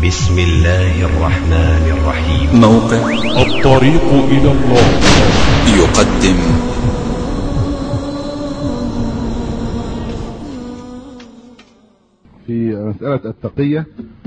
بسم الله الرحمن الرحيم. موقع الطريق إلى الله يقدم في مسألة التقية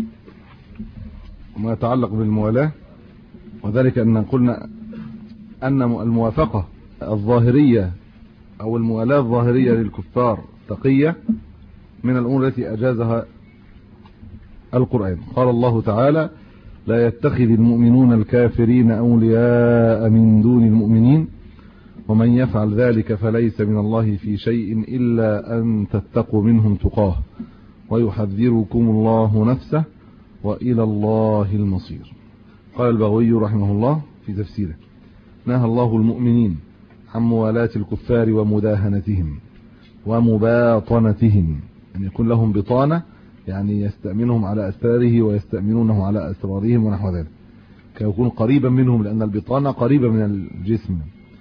وما يتعلق بالموالاة، وذلك أن قلنا أن الموافقة الظاهرية أو الموالاة الظاهرية للكفار تقية من الأمور التي أجازها القرآن. قال الله تعالى: لا يتخذ المؤمنون الكافرين أولياء من دون المؤمنين ومن يفعل ذلك فليس من الله في شيء إلا أن تتقوا منهم تقاه ويحذركم الله نفسه وإلى الله المصير. قال البغوي رحمه الله في تفسيره: نهى الله المؤمنين عن موالاة الكفار ومداهنتهم ومباطنتهم، أن يكون لهم بطانة، يعني يستأمنهم على أسراره ويستأمنونه على أسرارهم ونحو ذلك، كيكون قريبا منهم، لأن البطانة قريبة من الجسم.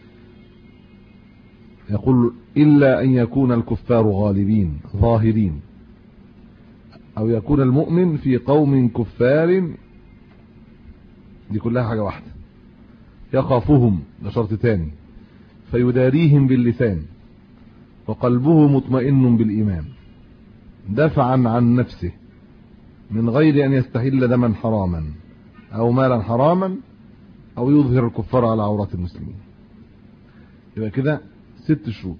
يقول: إلا أن يكون الكفار غالبين ظاهرين، أو يكون المؤمن في قوم كفار، دي كلها حاجة واحدة، يخافهم، ده شرط تاني، فيداريهم باللسان وقلبه مطمئن بالإيمان دفعا عن نفسه من غير أن يستحل دما حراما أو مالا حراما أو يظهر الكفار على عورات المسلمين. يبقى كده 6 شروط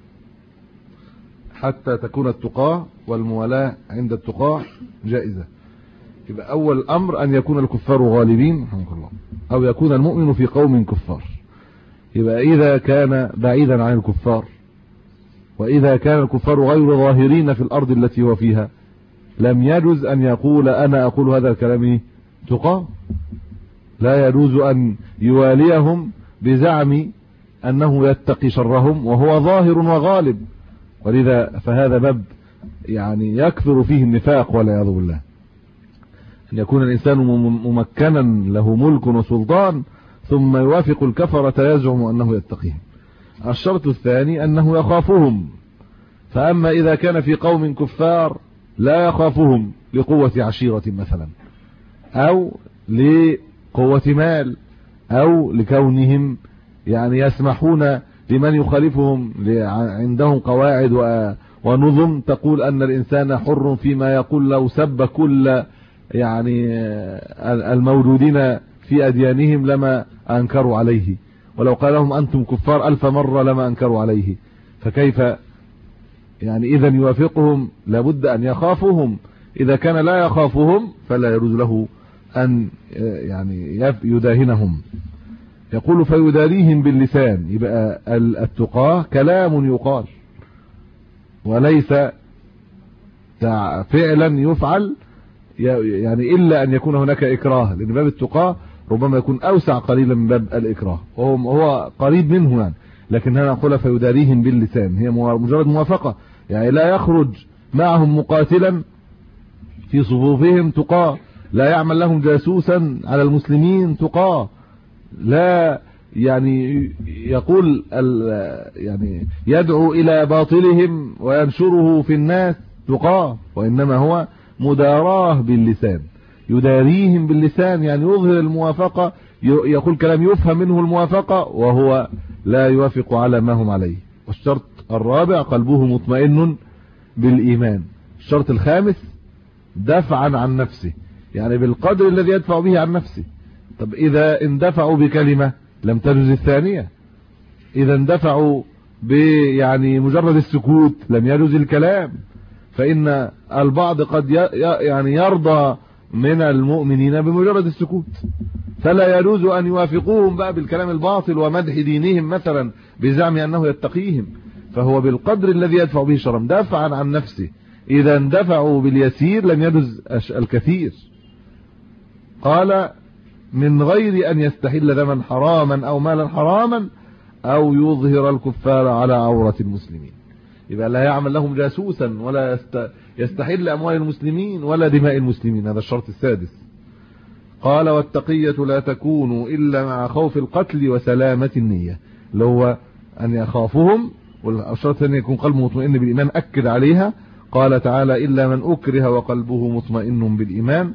حتى تكون التقاة والموالاة عند التقاة جائزة. يبقى أول أمر أن يكون الكفار غالبين أو يكون المؤمن في قوم كفار. يبقى إذا كان بعيدا عن الكفار، وإذا كان الكفار غير ظاهرين في الأرض التي هو فيها، لم يجوز أن يقول أنا أقول هذا الكلام تقى. لا يجوز أن يواليهم بزعم أنه يتقي شرهم وهو ظاهر وغالب، ولذا فهذا باب يعني يكثر فيه النفاق والعياذ بالله، أن يكون الإنسان ممكنا له ملك وسلطان ثم يوافق الكفرة يزعم أنه يتقيهم. الشرط الثاني أنه يخافهم، فأما إذا كان في قوم كفار لا يخافهم لقوة عشيرة مثلا، أو لقوة مال، أو لكونهم يعني يسمحون لمن يخالفهم، عندهم قواعد ونظم تقول أن الإنسان حر فيما يقول، لو سب كل يعني الموجودين في أديانهم لما أنكروا عليه، ولو قال لهم أنتم كفار 1000 مرة لما أنكروا عليه، فكيف يعني إذا يوافقهم؟ لابد أن يخافهم. إذا كان لا يخافهم فلا يجوز له أن يعني يداهنهم. يقول: فيداريهم باللسان. يبقى التقاة كلام يقال وليس فعلا يفعل، يعني إلا أن يكون هناك إكراه، لأن باب التقاة ربما يكون أوسع قليلا من باب الإكراه، وهو قريب منه يعني. لكن هنا نقول فيداريهم باللسان، هي مجرد موافقة، يعني لا يخرج معهم مقاتلا في صفوفهم تقاه، لا يعمل لهم جاسوسا على المسلمين تقاه، لا يعني يقول يعني يدعو إلى باطلهم وينشره في الناس تقاه، وإنما هو مداراه باللسان. يداريهم باللسان يعني يظهر الموافقة، يقول كلام يفهم منه الموافقة وهو لا يوافق على ما هم عليه. والشرط الرابع قلبه مطمئن بالإيمان. الشرط الخامس دفعا عن نفسه، يعني بالقدر الذي يدفع به عن نفسه. طب إذا اندفعوا بكلمة لم تجوز الثانية، إذا اندفعوا يعني مجرد السكوت لم يجوز الكلام، فإن البعض قد يعني يرضى من المؤمنين بمجرد السكوت، فلا يجوز أن يوافقوهم بقى بالكلام الباطل ومدح دينهم مثلا بزعم أنه يتقيهم، فهو بالقدر الذي يدفع به شرم دافعا عن نفسه. إذا اندفعوا باليسير لم يجوز الكثير. قال: من غير أن يستحل دما حراما أو مالا حراما أو يظهر الكفار على عورة المسلمين. يبقى لا يعمل لهم جاسوسا ولا يستحل أموال المسلمين ولا دماء المسلمين، هذا الشرط السادس. قال: والتقية لا تكون إلا مع خوف القتل وسلامة النية، اللي هو أن يخافهم، والشرط أن يكون قلبه مطمئن بالإيمان أكد عليها. قال تعالى: إلا من أكره وقلبه مطمئن بالإيمان.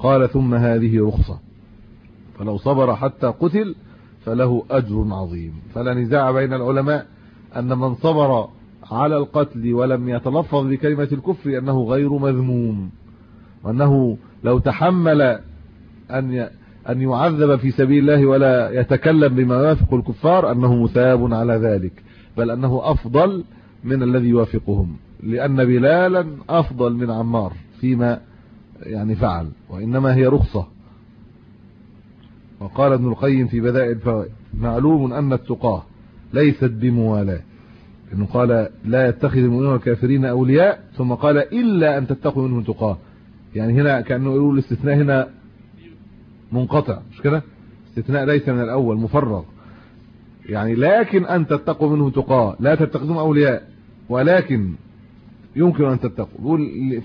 قال ثم هذه رخصة، فلو صبر حتى قتل فله أجر عظيم. فلا نزاع بين العلماء أن من صبر على القتل ولم يتلفظ بكلمة الكفر أنه غير مذموم، وأنه لو تحمل أن يعذب في سبيل الله ولا يتكلم بما يوافق الكفار أنه مثاب على ذلك، بل أنه أفضل من الذي يوافقهم، لأن بلالا أفضل من عمار فيما يعني فعل، وإنما هي رخصة. وقال ابن القيم في بدائع الفوائد: معلوم أن التقاه ليست بموالاة، إنه قال لا يتخذ المؤمنون الكافرين أولياء، ثم قال إلا أن تتقوا منهم تقاه، يعني هنا كأنه يقول الاستثناء هنا منقطع، مش كده؟ استثناء ليس من الأول مفرغ، يعني لكن أن تتقوا منهم تقاه، لا تتخذهم أولياء ولكن يمكن أن تتقوا.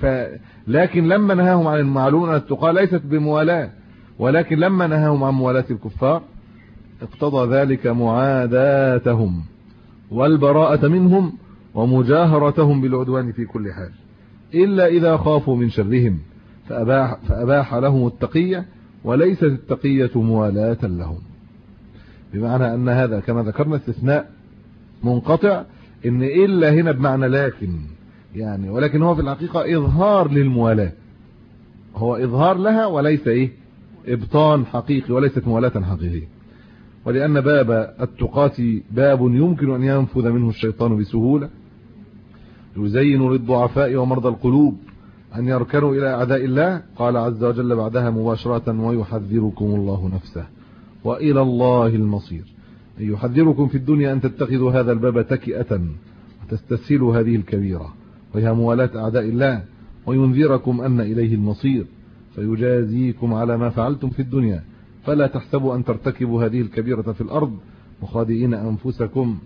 لكن لما نهاهم عن المعلوم أن التقاه ليست بموالاة، ولكن لما نهاهم عن موالاة الكفار اقتضى ذلك معاداتهم والبراءة منهم ومجاهرتهم بالعدوان في كل حال، إلا إذا خافوا من شرهم فأباح لهم التقية، وليست التقية موالاة لهم. بمعنى أن هذا كما ذكرنا استثناء منقطع، إن إلا هنا بمعنى لكن، يعني ولكن هو في الحقيقة إظهار للموالاة، هو إظهار لها وليس إبطان حقيقي، وليست موالاة حقيقية. ولأن باب التقاة باب يمكن أن ينفذ منه الشيطان بسهولة، يزين للضعفاء ومرضى القلوب أن يركنوا إلى أعداء الله. قال عز وجل بعدها مباشرة: ويحذركم الله نفسه وإلى الله المصير. يحذركم في الدنيا أن تتخذوا هذا الباب تكئة وتستسهلوا هذه الكبيرة وهي موالاة أعداء الله، وينذركم أن إليه المصير فيجازيكم على ما فعلتم في الدنيا، فلا تحسبوا أن ترتكبوا هذه الكبيرة في الأرض مخادئين أنفسكم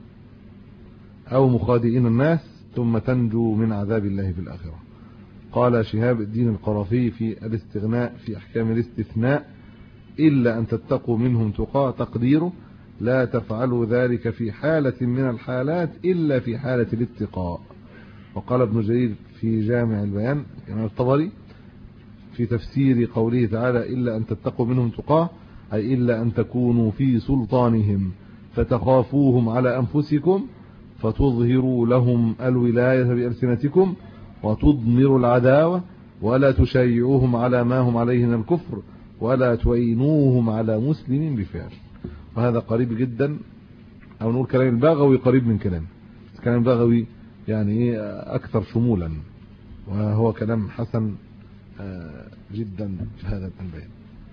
أو مخادئين الناس ثم تنجوا من عذاب الله في الآخرة. قال شهاب الدين القرافي في الاستغناء في أحكام الاستثناء: إلا أن تتقوا منهم تقاه، تقديره: لا تفعلوا ذلك في حالة من الحالات إلا في حالة الاتقاء. وقال ابن جرير في جامع البيان كما الطبري في تفسير قوله تعالى: إلا أن تتقوا منهم تقاه، أي إلا أن تكونوا في سلطانهم فتخافوهم على أنفسكم فتظهروا لهم الولاية بألسنتكم وتضمروا العداوة، ولا تشيعوهم على ما هم عليه من الكفر، ولا تعينوهم على مسلم بفعل. وهذا قريب جدا، أو نقول كلام البغوي قريب من كلام البغوي، يعني أكثر شمولا، وهو كلام حسن جدا في هذا البيان.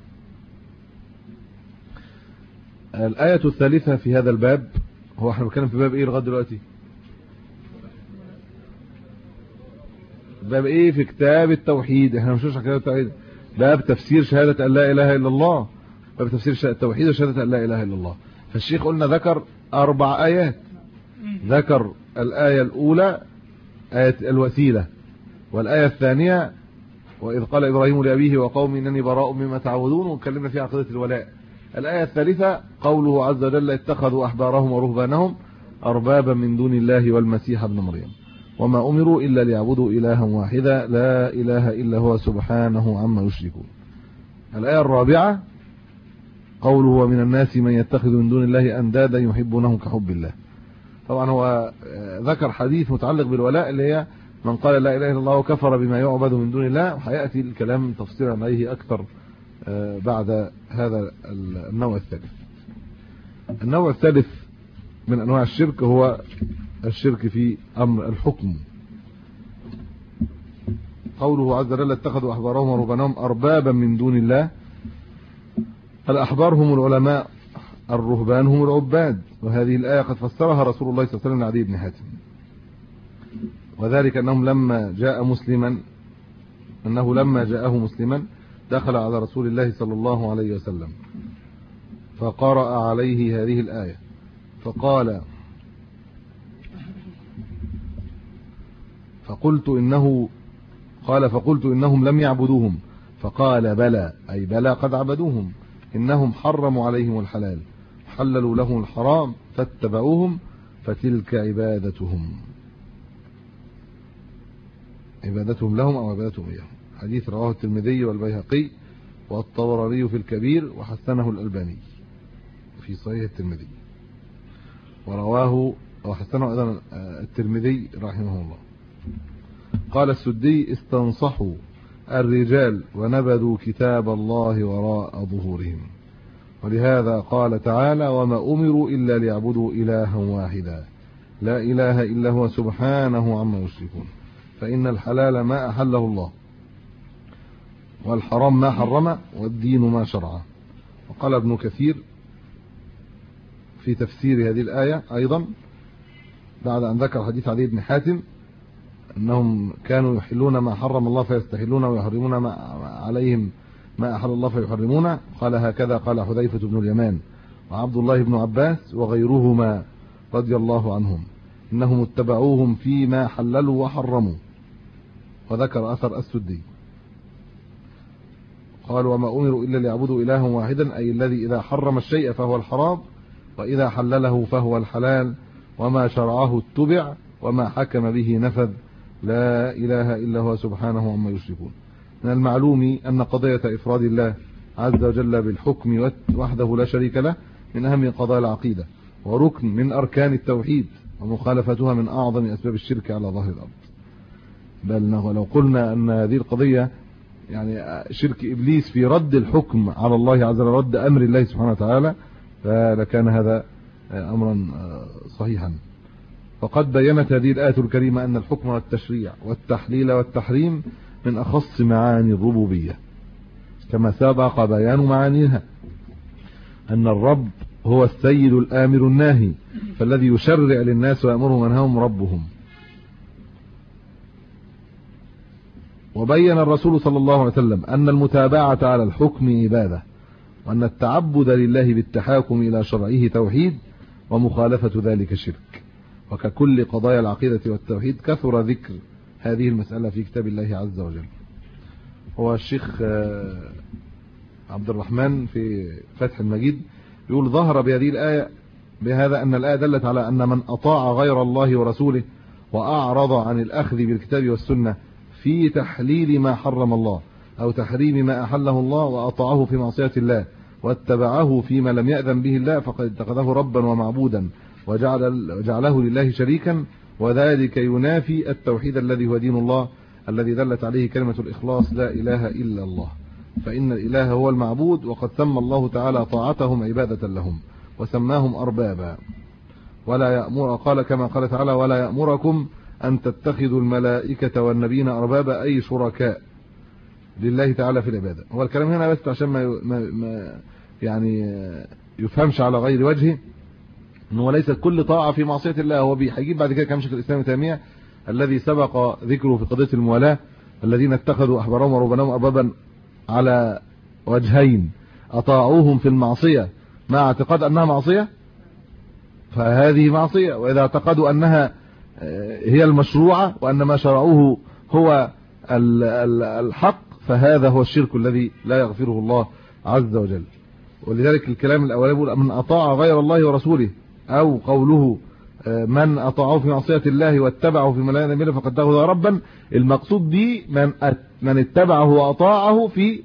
الآية الثالثة في هذا الباب، هو احنا بنتكلم في باب ايه لغايه دلوقتي؟ باب ايه في كتاب التوحيد؟ احنا مش في كتاب التوحيد، باب تفسير شهادة أن لا إله إلا الله، باب تفسير التوحيد وشهادة أن لا إله إلا الله. فالشيخ قلنا ذكر 4 آيات، ذكر الآية الأولى آية الوسيلة، والآية الثانية وإذ قال إبراهيم لأبيه وقومي إنني براء مما تعبدون، واتكلمنا فيها عن قضية الولاء. الآية الثالثة قوله عز وجل: اتخذوا أحبارهم ورهبانهم أربابا من دون الله والمسيح ابن مريم وما أمروا إلا ليعبدوا إلها واحدا لا إله إلا هو سبحانه عما يشركون. الآية الرابعة قوله: ومن الناس من يتخذ من دون الله أندادا يحبونهم كحب الله. طبعا هو ذكر حديث متعلق بالولاء اللي هي من قال لا إله إلا الله وكفر بما يعبد من دون الله، وحيأتي الكلام تفصيلا عليه أكثر بعد هذا النوع الثالث. النوع الثالث من أنواع الشرك هو الشرك في أمر الحكم. قوله عز وجل: اتخذوا أحبارهم ورهبانهم أربابا من دون الله. الأحبار هم العلماء، الرهبان هم العباد، وهذه الآية قد فسرها رسول الله صلى الله عليه وسلم لعدي بن حاتم، وذلك أنه لما جاءه مسلما دخل على رسول الله صلى الله عليه وسلم فقرأ عليه هذه الآية فقال: فقلت إنهم لم يعبدوهم، فقال: بلى، أي بلى قد عبدوهم، إنهم حرموا عليهم الحلال حللوا لهم الحرام فاتبعوهم فتلك عبادتهم لهم أو عبادتهم إياهم. حديث رواه الترمذي والبيهقي والطبراني في الكبير وحسنه الألباني في صحيح الترمذي، ورواه وحسنه أيضا الترمذي رحمه الله. قال السدي: استنصحوا الرجال ونبذوا كتاب الله وراء ظهورهم، ولهذا قال تعالى: وما أمروا إلا ليعبدوا إلها واحدا لا إله إلا هو سبحانه عما يشركون، فإن الحلال ما أحله الله والحرام ما حرم والدين ما شرعه. وقال ابن كثير في تفسير هذه الآية أيضا بعد أن ذكر حديث عدي بن حاتم أنهم كانوا يحلون ما حرم الله فيستحلون ويحرمون ما عليهم ما أحل الله فيحرمون، قال: هكذا قال حذيفة بن اليمان وعبد الله بن عباس وغيرهما رضي الله عنهم، إنهم اتبعوهم فيما حللوا وحرموا. وذكر أثر السدي قال: وما أمروا إلا ليعبدوا إلها واحدا، أي الذي إذا حرم الشيء فهو الحرام، وإذا حلله فهو الحلال، وما شرعه اتبع، وما حكم به نفذ، لا إله إلا هو سبحانه عما يشركون. من المعلوم أن قضية إفراد الله عز وجل بالحكم وحده لا شريك له من أهم قضايا العقيدة، وركن من أركان التوحيد، ومخالفتها من أعظم أسباب الشرك على ظهر الأرض. بل لو قلنا أن هذه القضية يعني شرك إبليس في رد الحكم على الله عز وجل، رد أمر الله سبحانه وتعالى، فلكان هذا أمرا صحيحا. فقد بينت هذه الآية الكريمة أن الحكم والتشريع والتحليل والتحريم من أخص معاني الربوبية، كما سبق بيان معانيها، أن الرب هو السيد الآمر الناهي، فالذي يشرع للناس ويأمرهم وينهاهم ربهم. وبين الرسول صلى الله عليه وسلم أن المتابعة على الحكم عبادة، وأن التعبد لله بالتحاكم إلى شرعه توحيد، ومخالفة ذلك شرك. وككل قضايا العقيدة والتوحيد كثر ذكر هذه المسألة في كتاب الله عز وجل. هو الشيخ عبد الرحمن في فتح المجيد يقول: ظهر بهذه الآية بهذا أن الآية دلت على أن من أطاع غير الله ورسوله وأعرض عن الأخذ بالكتاب والسنة في تحليل ما حرم الله أو تحريم ما أحله الله، وأطاعه في معصية الله واتبعه فيما لم يأذن به الله، فقد اتخذه ربا ومعبودا وجعله لله شريكا، وذلك ينافي التوحيد الذي هو دين الله الذي دلت عليه كلمة الإخلاص: لا إله إلا الله، فإن الإله هو المعبود، وقد سمى الله تعالى طاعتهم عبادة لهم وسماهم أربابا. ولا يأمر، قال كما قال تعالى: ولا يأمركم أن تتخذوا الملائكة والنبيين أربابا، أي شركاء لله تعالى في العبادة. هو الكلام هنا بس عشان ما يعني يفهمش على غير وجهه، انه ليس كل طاعة في معصية الله. هو هيجيب بعد كده كلام شيخ الإسلام ابن تيمية الذي سبق ذكره في قضية الموالاة: الذين اتخذوا أحبارهم ورهبانهم أربابا على وجهين، أطاعوهم في المعصية مع اعتقاد أنها معصية فهذه معصية، وإذا اعتقدوا أنها هي المشروعة وأن ما شرعوه هو الحق فهذا هو الشرك الذي لا يغفره الله عز وجل. ولذلك الكلام الأولي يقول: من أطاع غير الله ورسوله، أو قوله من أطاعه في معصية الله واتبعه في ملايين منه فقد اتخذه ربا. المقصود به من اتبعه وأطاعه في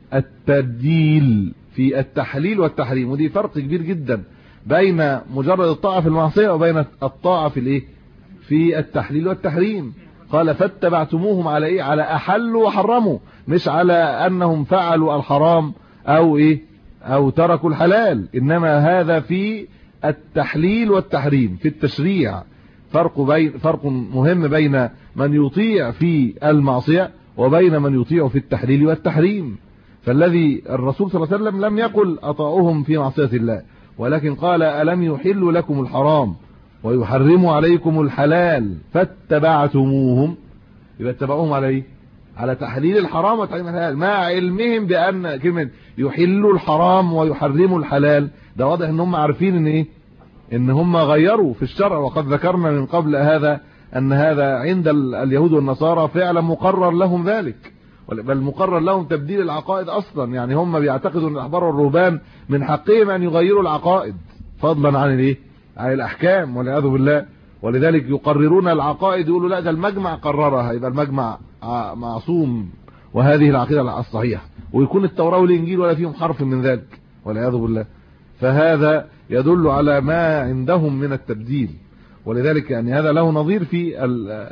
التبديل، في التحليل والتحريم. ودي فرق كبير جدا بين مجرد الطاعة في المعصية وبين الطاعة في الايه، في التحليل والتحريم. قال: فاتبعتموهم على ايه؟ على احلوا وحرموا، مش على انهم فعلوا الحرام او ايه، او تركوا الحلال، انما هذا في التحليل والتحريم في التشريع. فرق مهم بين من يطيع في المعصية وبين من يطيع في التحليل والتحريم. فالذي الرسول صلى الله عليه وسلم لم يقل أطاعوهم في معصية الله، ولكن قال: ألم يحل لكم الحرام ويحرموا عليكم الحلال فاتبعتموهم. يبقى اتبعوهم على ايه؟ على تحليل الحرام وتحريم الحلال، مع علمهم بأن كلمة يحلوا الحرام ويحرموا الحلال ده واضح ان هم عارفين ان ايه، ان هم غيروا في الشرع. وقد ذكرنا من قبل هذا ان هذا عند اليهود والنصارى فعلا مقرر لهم ذلك، بل مقرر لهم تبديل العقائد اصلا. يعني هم بيعتقدوا ان الاحبار والرهبان من حقهم ان يغيروا العقائد فضلا عن الايه، عن الاحكام والعياذ بالله. ولذلك يقررون العقائد، يقولوا لا ده المجمع قررها، يبقى المجمع معصوم وهذه العقيدة الصحيحة، ويكون التوراة والإنجيل ولا فيهم حرف من ذلك والعياذ بالله. فهذا يدل على ما عندهم من التبديل. ولذلك يعني هذا له نظير في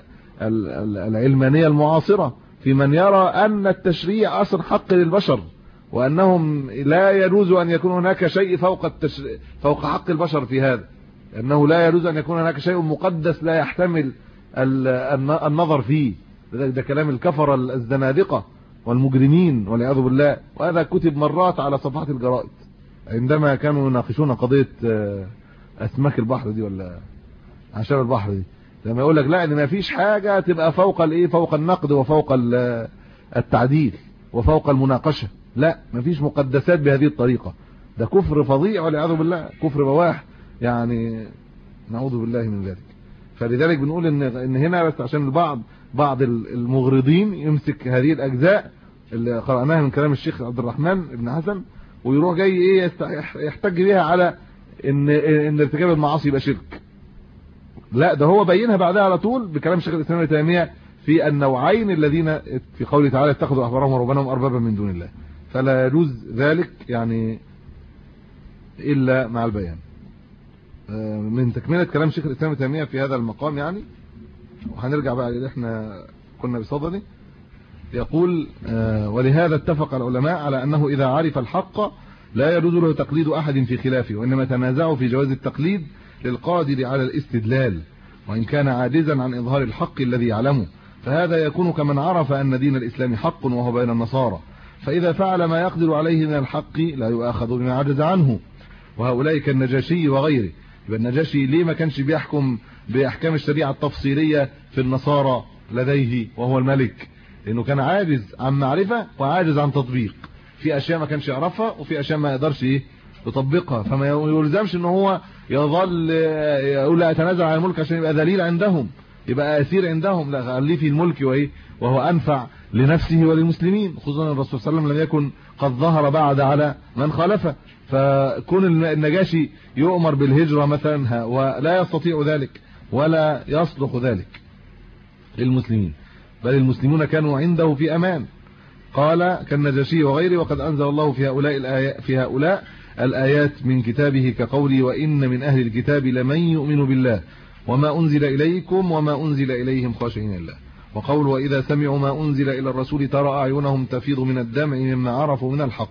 العلمانية المعاصرة، في من يرى أن التشريع أصل حق للبشر، وأنهم لا يجوز أن يكون هناك شيء فوق حق البشر في هذا، أنه لا يجوز أن يكون هناك شيء مقدس لا يحتمل النظر فيه. ده كلام الكفر الزنادقة والمجرمين والعياذ بالله. وهذا كتب مرات على صفحات الجرائد عندما كانوا يناقشون قضية أسماك البحر دي ولا أعشاب البحر دي، لما يقول لك لا ان ما فيش حاجة تبقى فوق النقد وفوق التعديل وفوق المناقشة. لا، ما فيش مقدسات بهذه الطريقة. ده كفر فظيع والعياذ بالله، كفر بواح، يعني نعوذ بالله من ذلك. فلذلك بنقول ان هنا بس عشان بعض المغرضين يمسك هذه الاجزاء اللي قرأناها من كلام الشيخ عبد الرحمن بن حسن ويروح جاي يحتج بها على ان ارتكاب المعاصي يبقى شرك. لا، ده هو بينها بعدها على طول بكلام شيخ الاسلام ابن تيميه في النوعين الذين في قوله تعالى اتخذوا احبارهم ورهبانهم اربابا من دون الله، فلا يجوز ذلك يعني الا مع البيان. من تكمله كلام شيخ الاسلام ابن تيميه في هذا المقام يعني، وهنرجع بقى اللي احنا كنا بصدده. يقول ولهذا اتفق العلماء على انه اذا عرف الحق لا يجوز له تقليد احد في خلافه، وانما تنازعوا في جواز التقليد للقادر على الاستدلال وإن كان عاجزا عن إظهار الحق الذي يعلمه، فهذا يكون كمن عرف أن دين الإسلام حق وهو بين النصارى، فإذا فعل ما يقدر عليه من الحق لا يؤاخذ بما عجز عنه. وهؤلاء كالنجاشي وغيره. يبقى النجاشي ليه ما كانش بيحكم بأحكام الشريعة التفصيلية في النصارى لديه وهو الملك؟ لأنه كان عاجز عن معرفة وعاجز عن تطبيق، في أشياء ما كانش يعرفها وفي أشياء ما يقدرش يطبقها، فما يلزمش ان هو يظل يقول لا اتنازل عن الملك عشان يبقى ذليل عندهم، يبقى اسير عندهم. لا، خليه في الملك وهو انفع لنفسه وللمسلمين، خصوصا الرسول صلى الله عليه وسلم لم يكن قد ظهر بعد على من خالفه. فكون النجاشي يؤمر بالهجرة مثلا ولا يستطيع ذلك ولا يصلح ذلك للمسلمين، بل المسلمون كانوا عنده في امان. قال كالنجاشي وغيره. وقد انزل الله في هؤلاء الآيات من كتابه كقوله وإن من أهل الكتاب لمن يؤمن بالله وما أنزل إليكم وما أنزل إليهم خاشعين الله. وقول وإذا سمعوا ما أنزل إلى الرسول ترى أعينهم تفيض من الدمع مما عرفوا من الحق.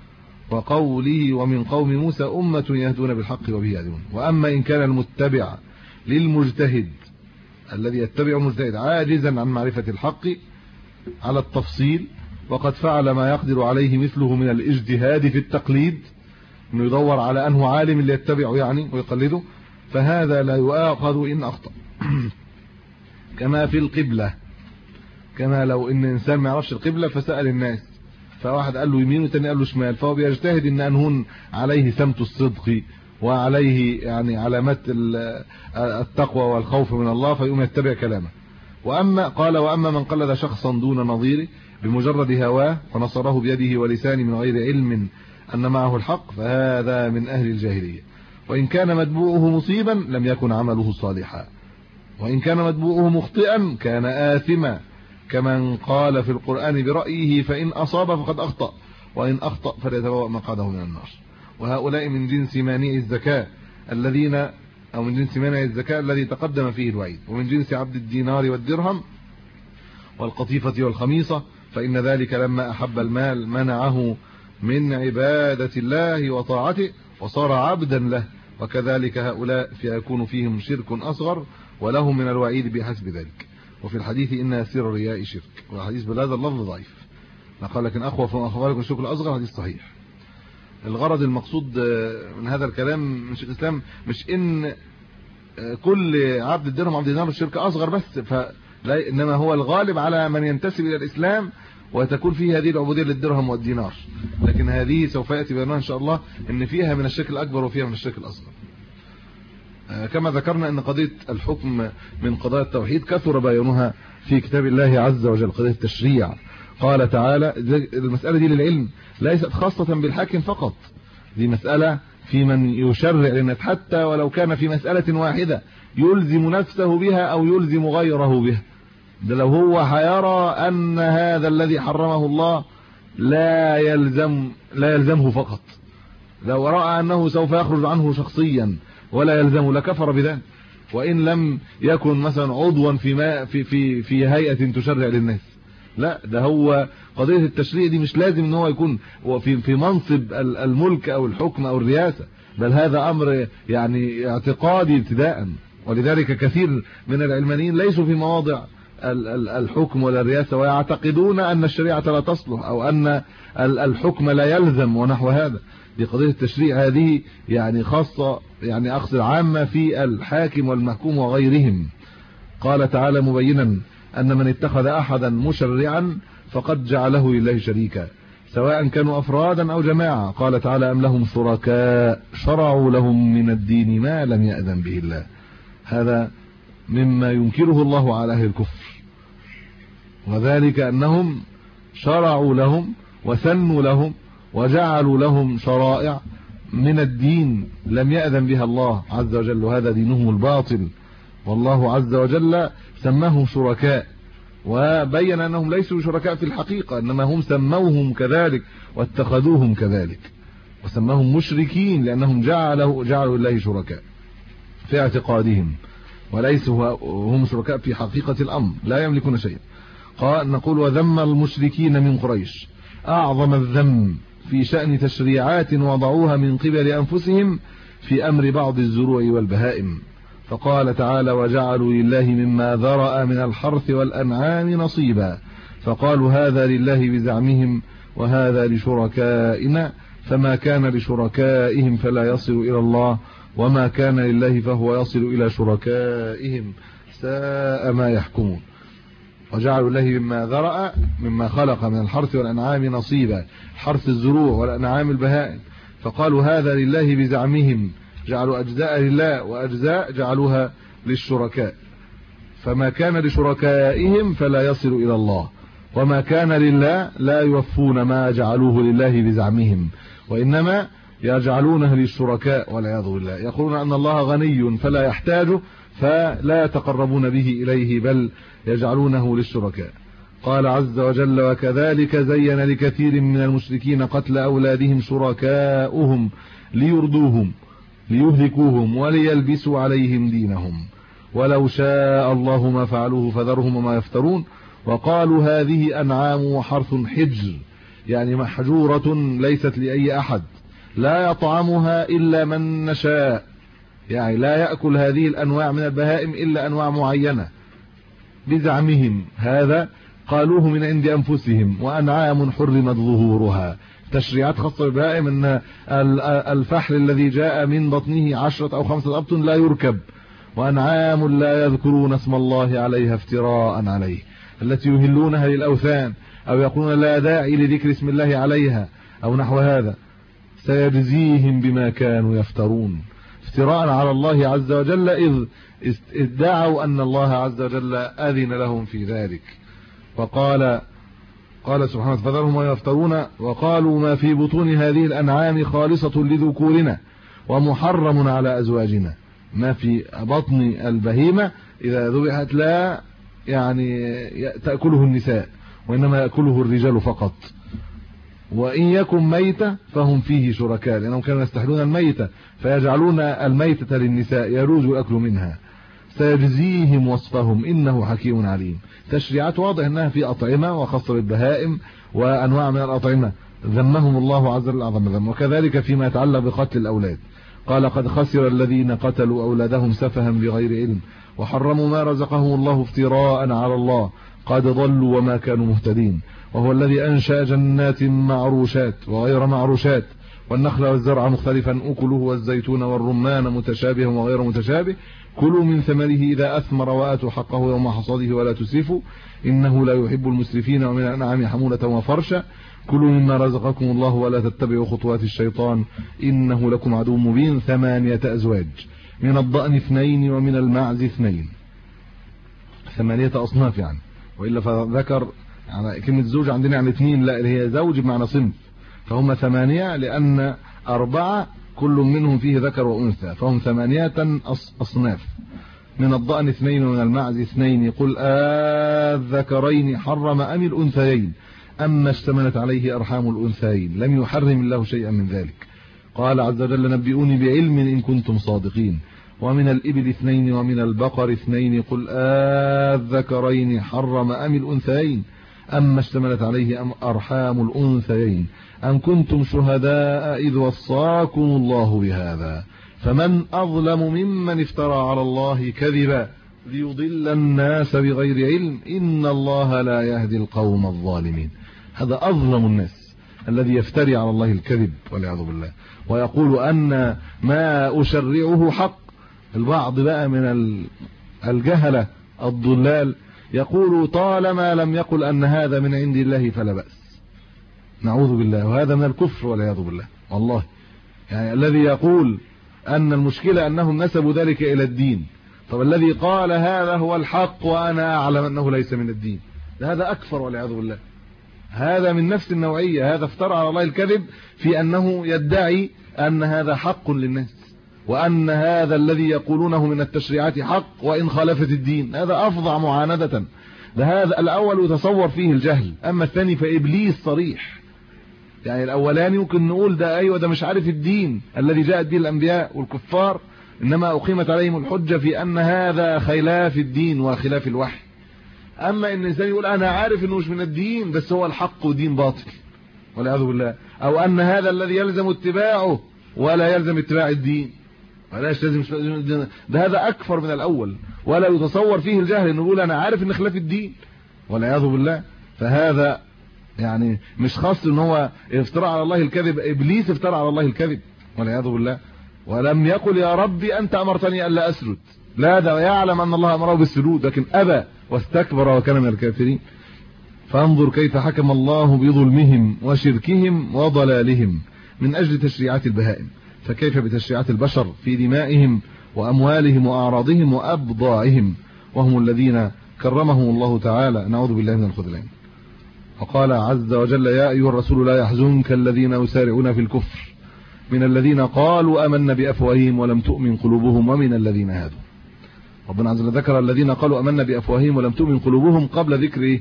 وقوله ومن قوم موسى أمة يهدون بالحق وبه يهدون. وأما إن كان المتبع للمجتهد الذي يتبع المجتهد عاجزا عن معرفة الحق على التفصيل وقد فعل ما يقدر عليه مثله من الاجتهاد في التقليد، انه يدور على انه عالم اللي يتبعه يعني ويقلده، فهذا لا يؤاخذ ان اخطأ. كما في القبلة، كما لو ان انسان ما يعرفش القبلة فسأل الناس، فواحد قال له يمين والثاني قال له شمال، فهو بيجتهد ان انهن عليه سمت الصدق وعليه يعني علامات التقوى والخوف من الله، فيقوم يتبع كلامه. واما من قلد شخصا دون نظيره بمجرد هواه ونصره بيده ولسانه من غير علم أن معه الحق، فهذا من أهل الجاهلية. وإن كان متبوعه مصيبا لم يكن عمله صالحا، وإن كان متبوعه مخطئا كان آثما، كمن قال في القرآن برأيه فإن أصاب فقد أخطأ وإن أخطأ فليتبوأ مقعده من النار. وهؤلاء من جنس مانعي الزكاة الذي تقدم فيه الوعيد، ومن جنس عبد الدينار والدرهم والقطيفة والخميصة، فإن ذلك لما أحب المال منعه من عبادة الله وطاعته وصار عبدا له، وكذلك هؤلاء فيكون فيهم شرك أصغر ولهم من الوعيد بحسب ذلك. وفي الحديث إن يسير الرياء شرك، والحديث بهذا اللفظ ضعيف، نقال لكن أخوف من أخباركم الشرك الأصغر حديث صحيح. الغرض المقصود من هذا الكلام من شيخ الإسلام مش إن كل عبد الدرهم عبد الدينار الشرك أصغر بس، إنما هو الغالب على من ينتسب إلى الإسلام وتكون فيه هذه العبودية للدرهم والدينار، لكن هذه سوف يأتي بيانها إن شاء الله إن فيها من الشرك الأكبر وفيها من الشرك الأصغر. كما ذكرنا أن قضية الحكم من قضايا التوحيد كثر بيانها في كتاب الله عز وجل، قضية التشريع. قال تعالى المسألة دي للعلم ليست خاصة بالحاكم فقط، دي مسألة في من يشرع للناس، حتى ولو كان في مسألة واحدة يلزم نفسه بها أو يلزم غيره بها، ده لو هو هيرى ان هذا الذي حرمه الله لا يلزمه فقط، لو راى انه سوف يخرج عنه شخصيا ولا يلزمه لكفر بذلك، وان لم يكن مثلا عضوا في هيئه تشرع للناس. لا، ده هو قضيه التشريع دي مش لازم ان هو يكون في منصب الملك او الحكم او الرئاسه، بل هذا امر يعني اعتقادي ابتداء. ولذلك كثير من العلمانيين ليسوا في مواضع الحكم ولا الرئاسه ويعتقدون ان الشريعه لا تصلح او ان الحكم لا يلزم ونحو هذا. دي قضيه التشريع هذه يعني خاصه، يعني اقصد عامه في الحاكم والمحكوم وغيرهم. قال تعالى مبينا ان من اتخذ احدا مشرعا فقد جعله لله شريكا سواء كانوا افرادا او جماعه. قال تعالى ام لهم شركاء شرعوا لهم من الدين ما لم يأذن به الله. هذا مما ينكره الله على اهل الكفر، وذلك انهم شرعوا لهم وسنوا لهم وجعلوا لهم شرائع من الدين لم يأذن بها الله عز وجل، وهذا دينهم الباطل. والله عز وجل سماهم شركاء وبين انهم ليسوا شركاء في الحقيقه، انما هم سموهم كذلك واتخذوهم كذلك، وسماهم مشركين لانهم جعلوا الله شركاء في اعتقادهم، وليسوا هم شركاء في حقيقه الامر، لا يملكون شيئا. قال نقول وذم المشركين من قريش اعظم الذم في شأن تشريعات وضعوها من قبل انفسهم في امر بعض الزروع والبهائم. فقال تعالى وجعلوا لله مما ذرأ من الحرث والأنعام نصيبا، فقالوا هذا لله بزعمهم وهذا لشركائنا، فما كان لشركائهم فلا يصل إلى الله وما كان لله فهو يصل إلى شركائهم ساء ما يحكمون. وجعلوا لله مما ذرأ مما خلق من الحرث والأنعام نصيبا، حرث الزروع والأنعام البهائم، فقالوا هذا لله بزعمهم، جعلوا أجزاء لله وأجزاء جعلوها للشركاء، فما كان لشركائهم فلا يصل إلى الله وما كان لله لا يوفون ما جعلوه لله بزعمهم وإنما يجعلونه للشركاء والعياذ بالله. يقولون أن الله غني فلا يحتاجه فلا يتقربون به إليه بل يجعلونه للشركاء. قال عز وجل وكذلك زين لكثير من المشركين قتل أولادهم شركاؤهم ليردوهم ليهلكوهم وليلبسوا عليهم دينهم ولو شاء الله ما فعلوه فذرهم وما يفترون. وقالوا هذه أنعام وحرث حجر، يعني محجورة ليست لأي أحد لا يطعمها إلا من نشاء، يعني لا يأكل هذه الأنواع من البهائم إلا أنواع معينة بزعمهم، هذا قالوه من عند أنفسهم. وأنعام حرمت ظهورها، تشريعات خاصة بالبهائم ان الفحل الذي جاء من بطنه 10 أو 5 أبطن لا يركب. وأنعام لا يذكرون اسم الله عليها افتراء عليه، التي يهلونها للأوثان أو يقولون لا داعي لذكر اسم الله عليها أو نحو هذا، سيجزيهم بما كانوا يفترون، افتراء على الله عز وجل إذ ادعوا أن الله عز وجل أذن لهم في ذلك. قال سبحانه فذرهم ويفترون وقالوا ما في بطون هذه الأنعام خالصة لذكورنا ومحرم على أزواجنا. ما في بطن البهيمة إذا ذبحت لا يعني تأكله النساء وإنما يأكله الرجال فقط. وإن يكن ميتة فهم فيه شركاء لأنهم كانوا يستحلون الميتة فيجعلون الميتة للنساء يجوز الأكل منها. سيجزيهم وصفهم إنه حكيم عليم. تشريعات واضح أنها في أطعمة وخاصة بالبهائم وأنواع من الأطعمة ذمهم الله عز وجل أعظم ذم. وكذلك فيما يتعلق بقتل الأولاد قال قد خسر الذين قتلوا أولادهم سفها بغير علم وحرموا ما رزقهم الله افتراء على الله قد ضلوا وما كانوا مهتدين. وهو الذي أنشأ جنات معروشات وغير معروشات والنخل والزرع مختلفا أكله والزيتون والرمان متشابها وغير متشابه كلوا من ثمره إذا أثمر وآتوا حقه يوم حصاده ولا تسرفوا إنه لا يحب المسرفين. ومن الأنعام حمولة وفرشا كلوا مما رزقكم الله ولا تتبعوا خطوات الشيطان إنه لكم عدو مبين. 8 أزواج من الضأن 2 ومن المعز 2. 8 أصناف يعني، وإلا فذكر يعني كلمة زوج عندنا يعني 2 لا هي زوج بمعنى صنف، فهم 8 لأن 4 كل منهم فيه ذكر وأنثى فهم 8 أصناف. من الضأن 2 ومن المعز 2 قل الذكرين حرم أم الأنثيين أما اشتملت عليه أرحام الأنثيين لم يحرم الله شيئا من ذلك. قال عز وجل نبئوني بعلم إن كنتم صادقين. ومن الإبل 2 ومن البقر 2 قل الذكرين حرم أم الأنثيين أما اشتملت عليه أرحام الأنثيين أم كنتم شهداء إذ وصاكم الله بهذا فمن أظلم ممن افترى على الله كذبا ليضل الناس بغير علم إن الله لا يهدي القوم الظالمين. هذا أظلم الناس الذي يفتري على الله الكذب والعياذ بالله ويقول أن ما أشرعه حق. البعض بقى من الجهلة الضلال يقول طالما لم يقل أن هذا من عند الله فلا بأس. نعوذ بالله. وهذا من الكفر والعياذ بالله. والله يعني الذي يقول أن المشكلة أنهم نسبوا ذلك إلى الدين. طب الذي قال هذا هو الحق وأنا أعلم أنه ليس من الدين هذا أكفر والعياذ بالله. هذا من نفس النوعية. هذا افترى على الله الكذب في أنه يدعي أن هذا حق للناس وأن هذا الذي يقولونه من التشريعات حق وإن خالفت الدين. هذا أفظع معاندة. هذا الأول يتصور فيه الجهل. أما الثاني فإبليس صريح. يعني الأولاني ممكن نقول ده أيوة ده مش عارف الدين الذي جاءت به الأنبياء والكفار إنما أقيمت عليهم الحجة في أن هذا خلاف الدين وخلاف الوحي. أما إن الإنسان يقول أنا عارف إنه مش من الدين بس هو الحق ودين باطل والعياذ بالله أو أن هذا الذي يلزم اتباعه ولا يلزم اتباع الدين ولا يلزم ده هذا أكفر من الأول ولا يتصور فيه الجهل إنه يقول أنا عارف إن خلاف الدين والعياذ بالله. فهذا يعني مش خاص إن هو افترى على الله الكذب. إبليس افترى على الله الكذب والعياذ بالله ولم يقل يا ربي أنت أمرتني ألا أسجد. لا ده يعلم أن الله أمره بالسجود لكن أبى واستكبر وكان من الكافرين. فانظر كيف حكم الله بظلمهم وشركهم وضلالهم من أجل تشريعات البهائم فكيف بتشريعات البشر في دمائهم وأموالهم وأعراضهم وأبضاعهم وهم الذين كرمهم الله تعالى. نعوذ بالله من الخذلان. وقال عز وجل يا أيها الرسول لا يحزنك الذين يسارعون في الكفر من الذين قالوا آمنا بأفواههم ولم تؤمن قلوبهم ومن الذين هادوا. ربنا عز وجل ذكر الذين قالوا آمنا بأفواههم ولم تؤمن قلوبهم قبل ذكر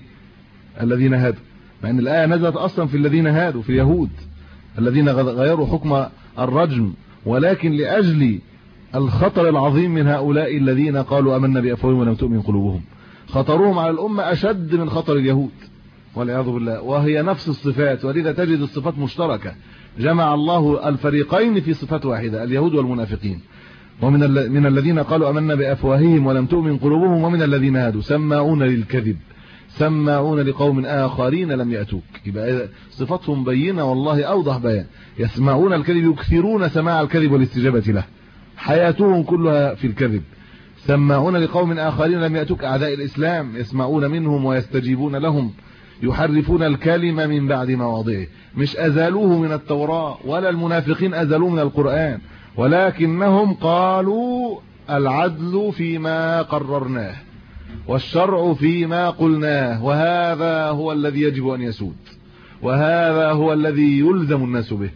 الذين هادوا مع أن الآية نزلت أصلا في الذين هادوا في اليهود الذين غيروا حكم الرجم ولكن لأجل الخطر العظيم من هؤلاء الذين قالوا آمنا بأفواههم ولم تؤمن قلوبهم خطرهم على الأمة أشد من خطر اليهود والعياذ بالله. وهي نفس الصفات ولذا تجد الصفات مشتركة جمع الله الفريقين في صفات واحدة اليهود والمنافقين. ومن الذين قالوا آمنا بأفواههم ولم تؤمن قلوبهم ومن الذين هادوا سماعون للكذب سماعون لقوم آخرين لم يأتوك. يبقى صفاتهم بينة والله أوضح بيان. يسمعون الكذب يكثرون سماع الكذب والاستجابة له حياتهم كلها في الكذب. سماعون لقوم آخرين لم يأتوك أعداء الإسلام يسمعون منهم ويستجيبون لهم يحرفون الكلمة من بعد مواضعه. مش أزالوه من التوراة ولا المنافقين أزالوه من القرآن ولكنهم قالوا العدل فيما قررناه والشرع فيما قلناه وهذا هو الذي يجب أن يسود وهذا هو الذي يلزم الناس به.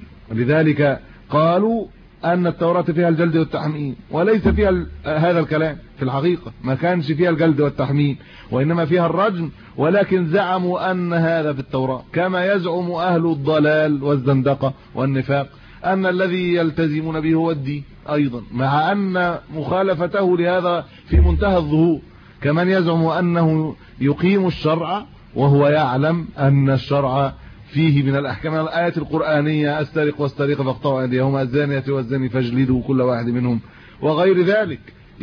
لذلك قالوا أن التوراة فيها الجلد والتحميم وليس فيها هذا الكلام. في الحقيقة ما كانش فيها الجلد والتحميم وإنما فيها الرجم ولكن زعموا أن هذا في التوراة كما يزعم أهل الضلال والزندقة والنفاق أن الذي يلتزمون به هو الدين أيضا مع أن مخالفته لهذا في منتهى الظهور كمن يزعم أنه يقيم الشرع وهو يعلم أن الشرع فيه من الأحكام الآيات القرآنية السارق والسارقة فاقطعوا أيديهما الزانية والزاني فاجلدوا كل واحد منهم وغير ذلك.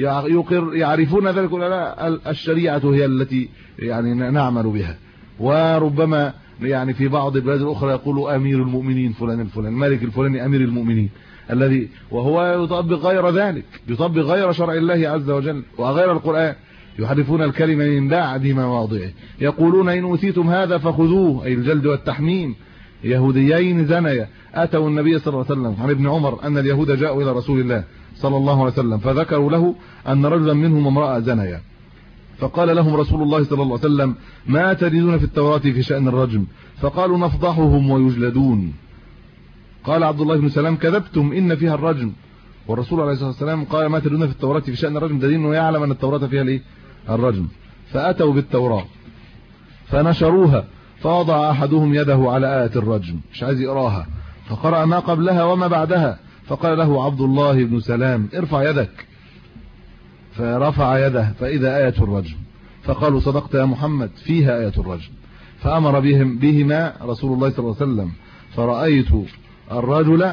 يعرفون ذلك ولا لا؟ الشريعة هي التي يعني نعمل بها. وربما يعني في بعض البلاد الأخرى يقولوا أمير المؤمنين فلان الفلان مالك الفلاني أمير المؤمنين الذي وهو يطبق غير ذلك يطبق غير شرع الله عز وجل وغير القرآن. يحرفون الكلمة من بعد مواضعه يقولون إن أوتيتم هذا فخذوه أي الجلد والتحميم. يهوديين زنيا أتوا النبي صلى الله عليه وسلم عن ابن عمر أن اليهود جاءوا إلى رسول الله صلى الله عليه وسلم فذكروا له أن رجلا منهم امرأة زنيا فقال لهم رسول الله صلى الله عليه وسلم ما تجدون في التوراة في شأن الرجم فقالوا نفضحهم ويجلدون. قال عبد الله بن سلام كذبتم إن فيها الرجم والرسول عليه الصلاه والسلام قال ما تدرون في التوراة في شأن الرجم، دليل انه يعلم ان التوراة فيها الايه الرجم. فاتوا بالتوراة فنشروها، فوضع احدهم يده على آية الرجم مش عايز يقراها، فقرأ ما قبلها وما بعدها، فقال له عبد الله بن سلام ارفع يدك، فرفع يده فإذا آية الرجم، فقالوا صدقت يا محمد فيها آية الرجم، فأمر بهما رسول الله صلى الله عليه وسلم، فرأيت الرجل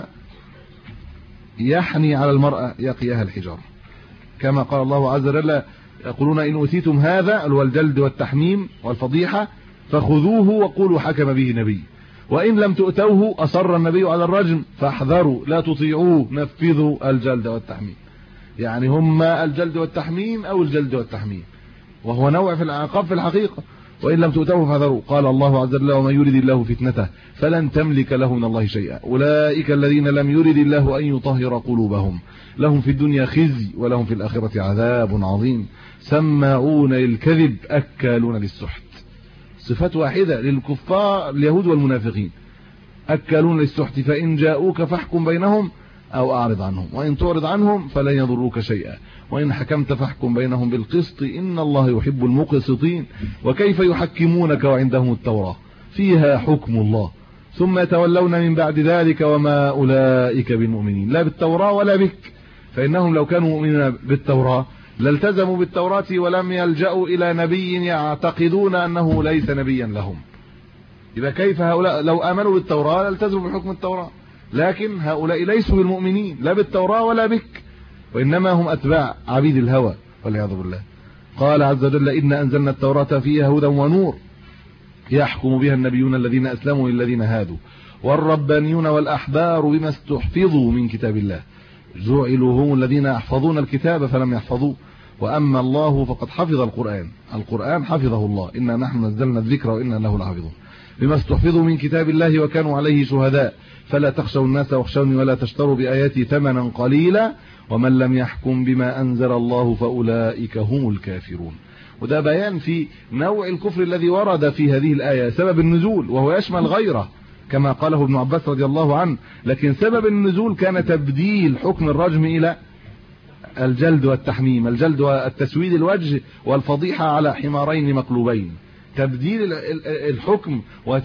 يحني على المرأة يقيها الحجارة، كما قال الله عز وجل يقولون إن أوتيتم هذا الجلد والتحميم والفضيحة فخذوه وقولوا حكم به نبي، وإن لم تؤتوه أصر النبي على الرجم فاحذروا لا تطيعوه نفذوا الجلد والتحميم. يعني هما الجلد والتحميم أو الجلد والتحميم، وهو نوع في العقاب في الحقيقة. وإن لم تؤتوه فاحذروا. قال الله عز وجل ومن يرد الله فتنته فلن تملك له من الله شيئا، أولئك الذين لم يرد الله أن يطهر قلوبهم لهم في الدنيا خزي ولهم في الآخرة عذاب عظيم، سماعون للكذب أكالون للسحت. صفات واحدة للكفار اليهود والمنافقين، أكالون للسحت، فإن جاءوك فاحكم بينهم أو أعرض عنهم، وإن تعرض عنهم فلن يضروك شيئا، وإن حكمت فاحكم بينهم بالقسط إن الله يحب المقسطين. وكيف يحكمونك وعندهم التوراة فيها حكم الله ثم يتولون من بعد ذلك وما أولئك بالمؤمنين، لا بالتوراة ولا بك، فإنهم لو كانوا مؤمنين بالتوراة لالتزموا بالتوراة ولم يلجأوا إلى نبي يعتقدون أنه ليس نبيا لهم. إذا كيف هؤلاء لو آمنوا بالتوراة لالتزموا بحكم التوراة، لكن هؤلاء ليسوا بالمؤمنين لا بالتوراة ولا بك، وإنما هم أتباع عبيد الهوى والعياذ بالله. قال عز وجل إن أنزلنا التوراة فيها هدى ونور يحكم بها النبيون الذين أسلموا للذين هادوا والربانيون والأحبار بما استحفظوا من كتاب الله، جعلوا هم الذين يحفظون الكتاب فلم يحفظوه، وأما الله فقد حفظ القرآن حفظه الله، إنا نحن نزلنا الذكر وإنا له لحافظون، بما استحفظوا من كتاب الله وكانوا عليه شهداء، فلا تخشوا الناس واخشوني ولا تشتروا بآياتي ثمنا قليلا ومن لم يحكم بما أنزل الله فأولئك هم الكافرون. وده بيان في نوع الكفر الذي ورد في هذه الآية، سبب النزول وهو يشمل غيره كما قاله ابن عباس رضي الله عنه، لكن سبب النزول كان تبديل حكم الرجم إلى الجلد والتحميم، الجلد والتسويد الوجه والفضيحة على حمارين مقلوبين، تبديل الحكم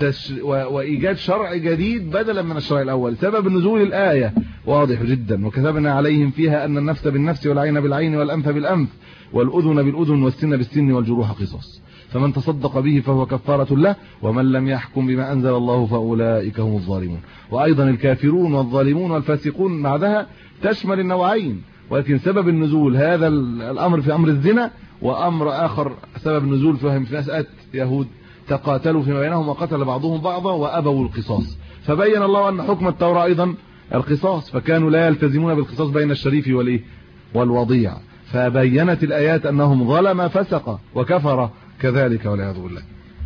وإيجاد شرع جديد بدلا من الشرع الأول. سبب نزول الآية واضح جدا، وكتبنا عليهم فيها أن النفس بالنفس والعين بالعين والأنف بالأنف والأذن بالأذن والسن بالسن والجروح قصاص، فمن تصدق به فهو كفارة له ومن لم يحكم بما أنزل الله فأولئك هم الظالمون. وأيضا الكافرون والظالمون والفاسقون بعدها تشمل النوعين، ولكن سبب النزول هذا الأمر في أمر الزنا، وأمر آخر سبب النزول فهم في مسألة يهود تقاتلوا فيما بينهم وقتل بعضهم بعضا وأبوا القصاص، فبين الله أن حكم التوراة أيضا القصاص، فكانوا لا يلتزمون بالقصاص بين الشريف والوضيع، فبينت الآيات أنهم ظلم فسق وكفر كذلك والعياذ بالله.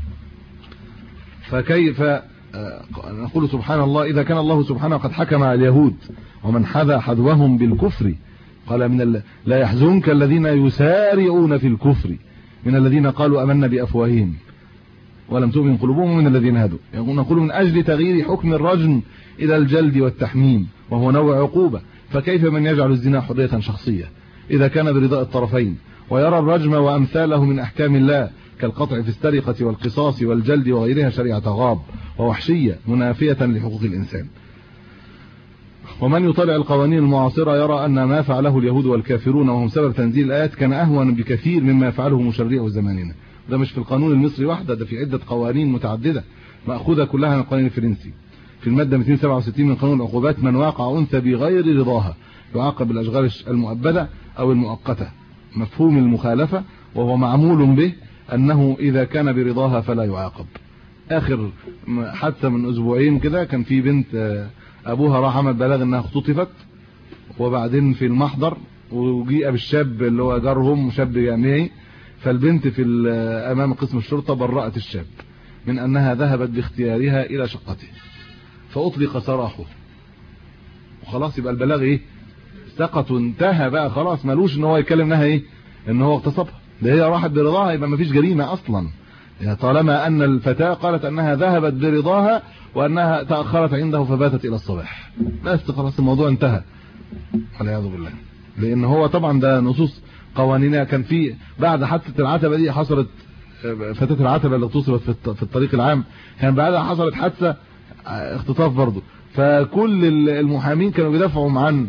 فكيف نقول سبحان الله إذا كان الله سبحانه قد حكم على اليهود ومن حذى حذوهم بالكفر، قال لا يحزنك الذين يسارعون في الكفر من الذين قالوا أمنا بأفواههم ولم تؤمن قلوبهم من الذين هادوا، نقول من أجل تغيير حكم الرجم إلى الجلد والتحميم وهو نوع عقوبة، فكيف من يجعل الزنا حرية شخصية إذا كان برضاء الطرفين ويرى الرجم وأمثاله من أحكام الله كالقطع في السرقة والقصاص والجلد وغيرها شريعة غاب ووحشية منافية لحقوق الإنسان. ومن يطلع القوانين المعاصرة يرى أن ما فعله اليهود والكافرون وهم سبب تنزيل الآيات كان أهون بكثير مما يفعله مشرعو زماننا. ده مش في القانون المصري وحده، ده في عدة قوانين متعددة مأخوذة كلها من القانون الفرنسي. في المادة 267 من قانون العقوبات من واقع أنثى بغير رضاها يعاقب بالأشغال المؤبدة أو المؤقتة، مفهوم المخالفة وهو معمول به أنه إذا كان برضاها فلا يعاقب. آخر حادثة من أسبوعين كده كان في بنت أبوها راح عمل بلاغ أنها اختطفت، وبعدين في المحضر وجيء بالشاب اللي هو جارهم شاب جامعي، فالبنت في أمام قسم الشرطة برأت الشاب من أنها ذهبت باختيارها إلى شقته، فأطلق سراحه وخلاص يبقى البلاغ سقط وانتهى بقى، خلاص ملوش ان هو يتكلم انها ان هو اغتصبها، ده هي راحت برضاها يبقى مفيش جريمة اصلا، طالما ان الفتاة قالت انها ذهبت برضاها وانها تأخرت عنده فباتت الى الصباح، بس خلاص الموضوع انتهى. والعياذ بالله. لان هو طبعا ده نصوص قوانينيه. كان في بعد حادثه العتبه دي حصلت فتاه العتبه اللي اغتصبت في الطريق العام، كان بعدها حصلت حادثه اختطاف برضه، فكل المحامين كانوا بيدافعوا عن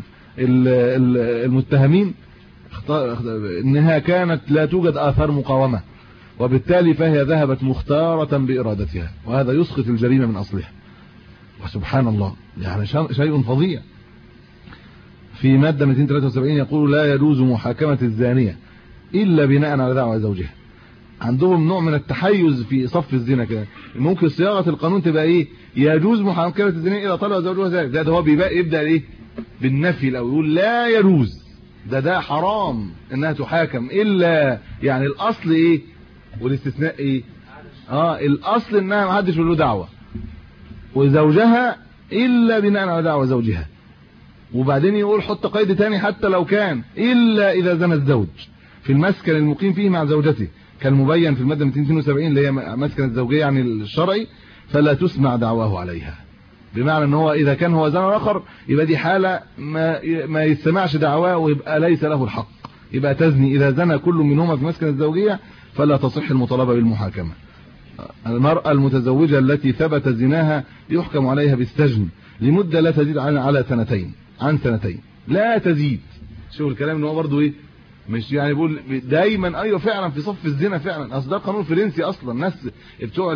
المتهمين انها كانت لا توجد آثار مقاومة، وبالتالي فهي ذهبت مختارة بإرادتها، وهذا يسقط الجريمة من أصلها. وسبحان الله، يعني شيء فظيع. في مادة 273 يقول لا يجوز محاكمة الزانية إلا بناء على دعوى زوجها. عندهم نوع من التحيز في صف الزنا كده. ممكن صياغة القانون تبقى ايه؟ يجوز محاكمة الزانية إذا طلب زوجها ذلك. ده هو يبدأ ايه؟ بالنفي. لو يقول لا يجوز، ده حرام انها تحاكم، الا يعني الاصل ايه والاستثناء ايه؟ الاصل انها ما حدش له دعوه وزوجها الا بناء على دعوه زوجها. وبعدين يقول حط قيد تاني حتى لو كان الا اذا زنى الزوج في المسكن المقيم فيه مع زوجته، كالمبين في الماده 272 اللي هي مسكن الزوجيه يعني الشرعي، فلا تسمع دعواه عليها. بمعنى ان هو اذا كان هو زنا اخر يبقى دي حاله ما يسمعش دعواه ويبقى ليس له الحق، يبقى تزني. اذا زنى كل منهما في مسكن الزوجيه فلا تصح المطالبه بالمحاكمه. المراه المتزوجه التي ثبت زناها يحكم عليها بالسجن لمده لا تزيد عن سنتين لا تزيد. شوف الكلام ان هو برضه ايه، مش يعني بيقول دايما ايوه فعلا في صف الزنا فعلا. اصل ده قانون فرنسي اصلا، الناس بتوع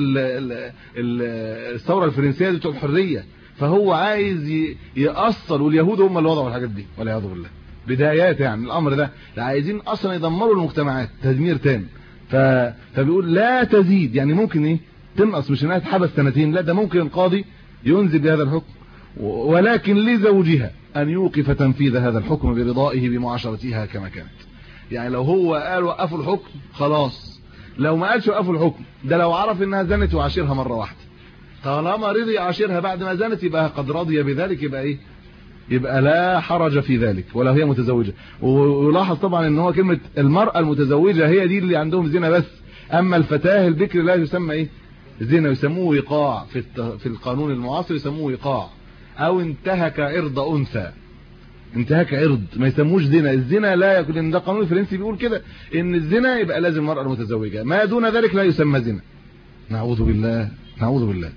الثوره الفرنسيه دي بتوع الحريه، فهو عايز يأصل، واليهود هم اللي وضعوا الحاجات دي والعياذ بالله بدايات. يعني الامر ده عايزين اصلا يدمروا المجتمعات تدمير تام. فبيقول لا تزيد، يعني ممكن ايه تنقص، مش انها تحبس سنتين، لا ده ممكن القاضي ينزل بهذا الحكم، ولكن لزوجها ان يوقف تنفيذ هذا الحكم برضائه بمعاشرتها كما كانت. يعني لو هو قال وقفوا الحكم خلاص، لو ما قالش وقفوا الحكم، ده لو عرف انها زنت وعاشرها مره واحده، طالما رضي يعاشرها بعد ما زنت يبقى قد رضي بذلك، يبقى ايه، يبقى لا حرج في ذلك ولو هي متزوجه. ويلاحظ الطبعا ان هو كلمه المراه المتزوجه هي دي اللي عندهم زنا بس، اما الفتاه البكر لا يسمى ايه زنا، يسموه وقاع في القانون المعاصر، يسموه وقاع او انتهك عرض انثى. انتهاك عرض ما يسموش زنا. الزنا لا يكون، ان ده قانون فرنسي بيقول كده ان الزنا يبقى لازم المرأة المتزوجة، ما دون ذلك لا يسمى زنا. نعوذ بالله نعوذ بالله.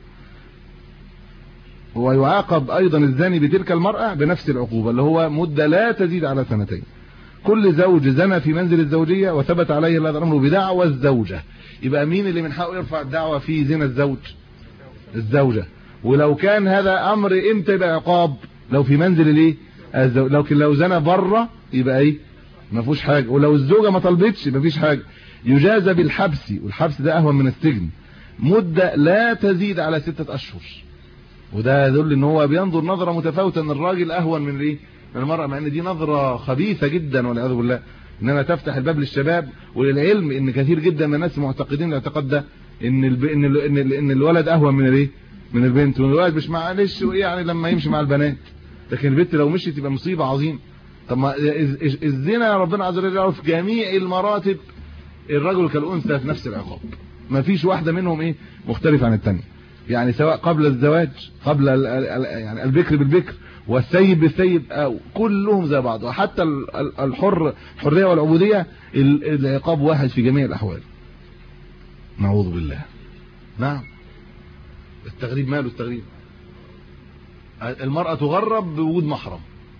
ويعاقب ايضا الزاني بتلك المرأة بنفس العقوبة اللي هو مدة لا تزيد على سنتين. كل زوج زنى في منزل الزوجية وثبت عليه هذا الامر بدعوى الزوجة، يبقى مين اللي من حقه يرفع الدعوة في زنا الزوج؟ الزوجة. ولو كان هذا امر امتى يبقى عقاب؟ لو في منزل الايه لكن لو زنى بره يبقى ايه ما فيهوش حاجه. ولو الزوجه ما طلبتش ما فيش حاجه، يجازى بالحبس، والحبس ده اهون من السجن، مده لا تزيد على 6 اشهر. وده يدل ان هو بينظر نظره متفاوته ان الراجل اهون من ايه من المراه، مع ان دي نظره خبيثه جدا والعياذ بالله، انما تفتح الباب للشباب وللعلم. ان كثير جدا من الناس معتقدين الاعتقاد ده ان الولد اهون من الايه من البنت، والولد مش معلش يعني لما يمشي مع البنات، لكن البنت لو مشيت تبقى مصيبه عظيمه. طب ما الزنا ربنا عز وجل يعرف في جميع المراتب الرجل كالانثى في نفس العقاب، ما فيش واحده منهم ايه مختلفه عن الثانيه. يعني سواء قبل الزواج، قبل يعني البكر بالبكر والسيب بالسيب، كلهم زي بعض. وحتى الحريه والعبوديه العقاب واحد في جميع الاحوال. نعوذ بالله. نعم. التغريب ماله التغريب؟ المرأة تغرب بوجود محرم.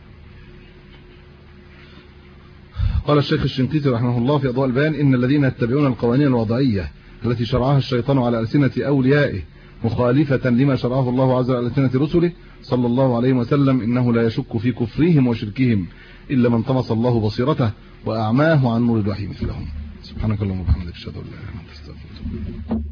قال الشيخ الشنقيطي رحمه الله في أضواء البيان: إن الذين يتبعون القوانين الوضعية التي شرعها الشيطان على ألسنة أوليائه مخالفة لما شرعه الله عز وجل على ألسنة رسله صلى الله عليه وسلم، إنه لا يشك في كفرهم وشركهم إلا من طمس الله بصيرته وأعماه عن نور الوحي مثلهم. سبحانك اللهم وبحمدك أشهد أن لا إله إلا أنت أستغفرك.